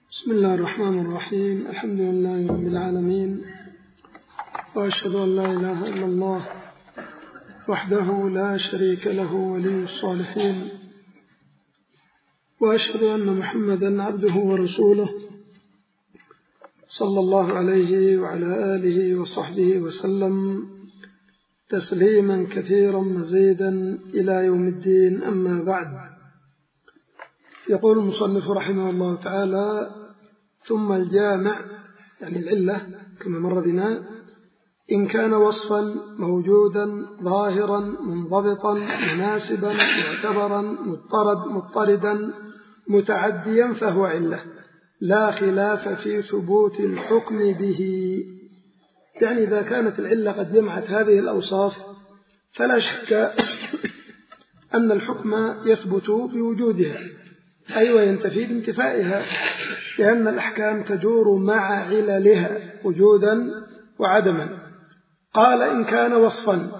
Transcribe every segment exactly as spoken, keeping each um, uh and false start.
بسم الله الرحمن الرحيم. الحمد لله رب العالمين، وأشهد أن لا إله إلا الله وحده لا شريك له ولي الصالحين، وأشهد أن محمدا عبده ورسوله صلى الله عليه وعلى آله وصحبه وسلم تسليما كثيرا مزيدا إلى يوم الدين. أما بعد، يقول المصنف رحمه الله تعالى: ثم الجامع يعني العلة كما مر بنا إن كان وصفا موجودا ظاهرا منضبطا مناسبا معتبرا مضطرد مضطردا متعديا فهو علة، لا خلاف في ثبوت الحكم به. يعني إذا كانت العلة قد جمعت هذه الأوصاف فلا شك أن الحكم يثبت بوجودها، أي وينتفي بانتفائها، لأن الأحكام تدور مع عللها وجودا وعدما. قال إن كان وصفا،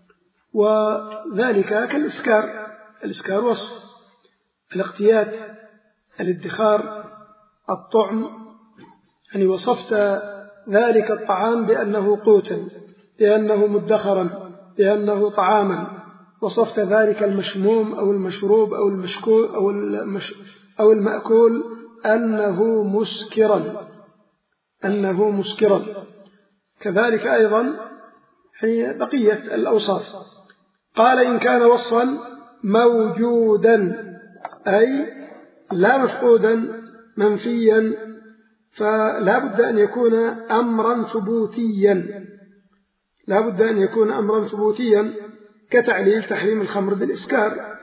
وذلك كالإسكار، الإسكار وصف، الاقتيات، الادخار، الطعم، يعني وصفت ذلك الطعام بأنه قوتا، بأنه مدخرا، بأنه طعاما، وصفت ذلك المشموم أو المشروب أو المشكول أو, المش أو المأكول أنه مسكرا أنه مسكرا كذلك أيضا هي بقية الأوصاف. قال إن كان وصفا موجودا أي لا مفقودا منفيا، فلا بد أن يكون أمرا ثبوتيا لا بد أن يكون أمرا ثبوتيا كتعليل تحريم الخمر بالإسكار.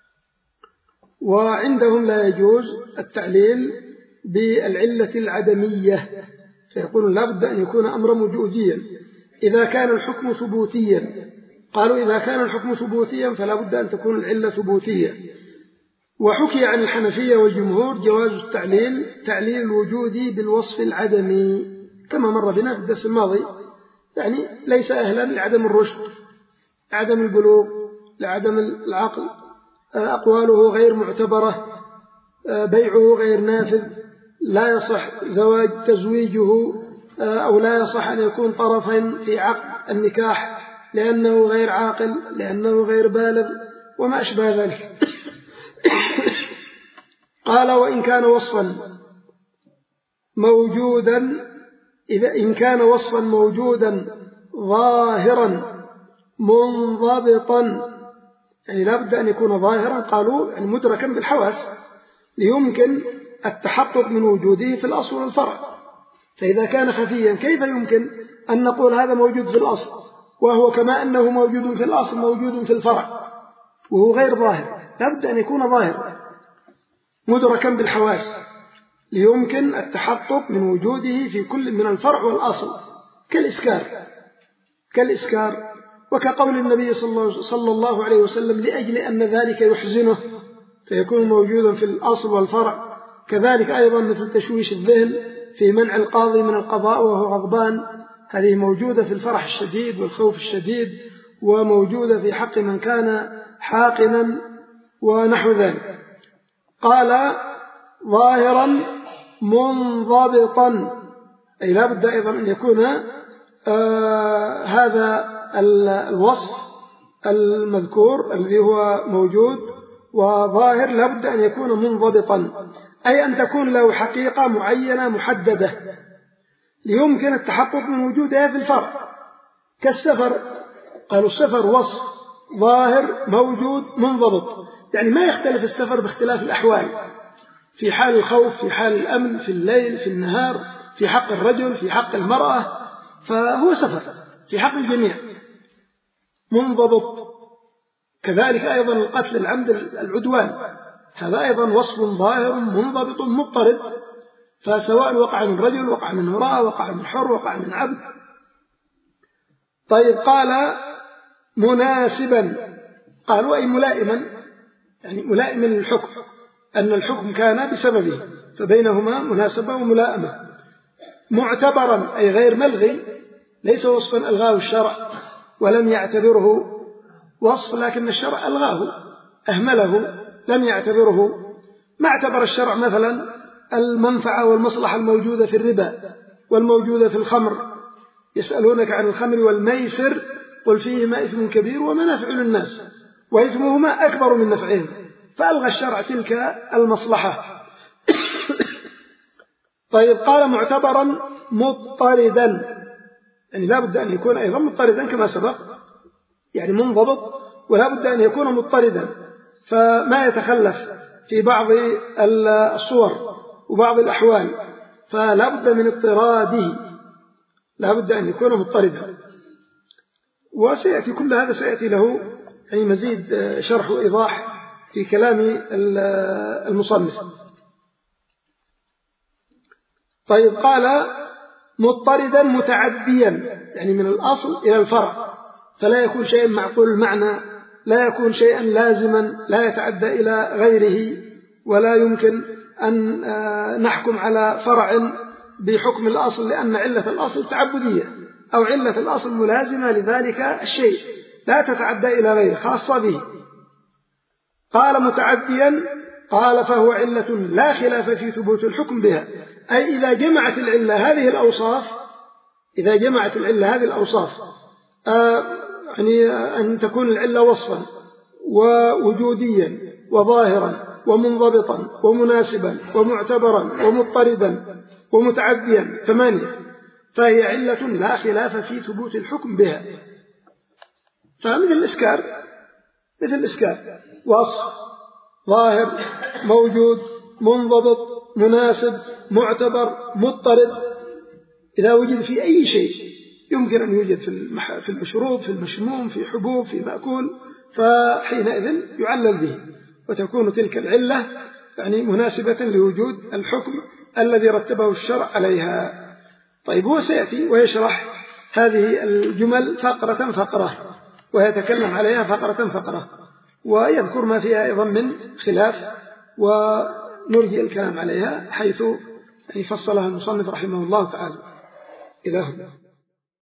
وعندهم لا يجوز التعليل بالعلة العدمية، فيقولون لا بد أن يكون أمرا وجوديا إذا كان الحكم ثبوتيا. قالوا إذا كان الحكم ثبوتيا فلا بد أن تكون العلة ثبوتية. وحكي عن الحنفية والجمهور جواز التعليل تعليل الوجودي بالوصف العدمي كما مر بنا في الدرس الماضي، يعني ليس أهلا لعدم الرشد، عدم البلوغ، لعدم العقل، أقواله غير معتبرة، بيعه غير نافذ، لا يصح زواج تزويجه أو لا يصح أن يكون طرفين في عقد النكاح لأنه غير عاقل، لأنه غير بالغ، وما أشبه ذلك. قال وإن كان وصفا موجودا إذا إن كان وصفا موجودا ظاهرا منضبطا، يعني لا بد أن يكون ظاهرا، قالوا يعني مدركا بالحواس ليمكن التحقق من وجوده في الأصل والفرع. فإذا كان خفيا كيف يمكن أن نقول هذا موجود في الأصل وهو كما أنه موجود في الأصل موجود في الفرع وهو غير ظاهر؟ لا بد أن يكون ظاهر مدركا بالحواس ليمكن التحقق من وجوده في كل من الفرع والأصل، كالإسكار كالإسكار وكقول النبي صلى الله عليه وسلم لأجل أن ذلك يحزنه فيكون موجودا في الأصل والفرع. كذلك أيضا مثل تشويش الذهن في منع القاضي من القضاء وهو غضبان، هذه موجودة في الفرح الشديد والخوف الشديد، وموجودة في حق من كان حاقنا ونحو ذلك. قال ظاهرا منضبطا، أي لا بد أيضا أن يكون آه هذا الوصف المذكور الذي هو موجود وظاهر لا بد أن يكون منضبطا، أي أن تكون له حقيقة معينة محددة ليمكن التحقق من وجودها في الفرع، كالسفر. قالوا السفر وصف ظاهر موجود منضبط، يعني ما يختلف السفر باختلاف الأحوال، في حال الخوف، في حال الأمن، في الليل، في النهار، في حق الرجل، في حق المرأة، فهو سفر في حق الجميع منضبط. كذلك أيضا القتل العمد العدوان، هذا أيضا وصف ظاهر منضبط مضطرد، فسواء وقع من رجل، وقع من امرأة، وقع من حر، وقع من عبد. طيب قال مناسبا، قالوا أي ملائما، يعني ملائما للحكم، أن الحكم كان بسببه فبينهما مناسبة وملائمة. معتبرا أي غير ملغي، ليس وصفا ألغاه الشرع ولم يعتبره وصف، لكن الشرع ألغاه أهمله لم يعتبره. ما اعتبر الشرع مثلا المنفعة والمصلحة الموجودة في الربا والموجودة في الخمر. يسألونك عن الخمر والميسر قل فيهما إثم كبير ومنافع للناس وإثمهما أكبر من نفعهما، فألغى الشرع تلك المصلحة. طيب قال معتبرا مضطردا، يعني لا بد أن يكون أيضا مضطردا كما سبق، يعني منضبط، ولا بد أن يكون مضطردا، فما يتخلف في بعض الصور وبعض الأحوال، فلا بد من اضطراده، لا بد أن يكون مضطردا. وسيأتي كل هذا سيأتي له يعني مزيد شرح وإيضاح في كلام المصنف. طيب قال مضطردا متعديا، يعني من الأصل إلى الفرع، فلا يكون شيئا معقول المعنى، لا يكون شيئا لازما لا يتعدى إلى غيره، ولا يمكن أن نحكم على فرع بحكم الأصل لأن علة الأصل تعبدية أو علة الأصل ملازمة لذلك الشيء لا تتعدى إلى غيره خاصة به. قال متعديا، قال فهو علة لا خلاف في ثبوت الحكم بها، أي إذا جمعت العلة هذه الأوصاف، إذا جمعت العلة هذه الأوصاف آه يعني أن تكون العلة وصفا ووجوديا وظاهرا ومنضبطا ومناسبا ومعتبرا ومضطردا ومتعديا ثمانية، فهي علة لا خلاف في ثبوت الحكم بها. فمثل الإسكار، مثل الإسكار وصف ظاهر موجود منضبط مناسب معتبر مضطرد، إذا وجد في أي شيء يمكن أن يوجد في المشروب في المشموم في حبوب في مأكول، فحينئذ يعلل به وتكون تلك العلة يعني مناسبة لوجود الحكم الذي رتبه الشرع عليها. طيب هو سيأتي ويشرح هذه الجمل فقرة فقرة ويتكلم عليها فقرة فقرة ويذكر ما فيها أيضا من خلاف، ونرجئ الكلام عليها حيث يعني فصلها المصنف رحمه الله تعالى. إلى هنا.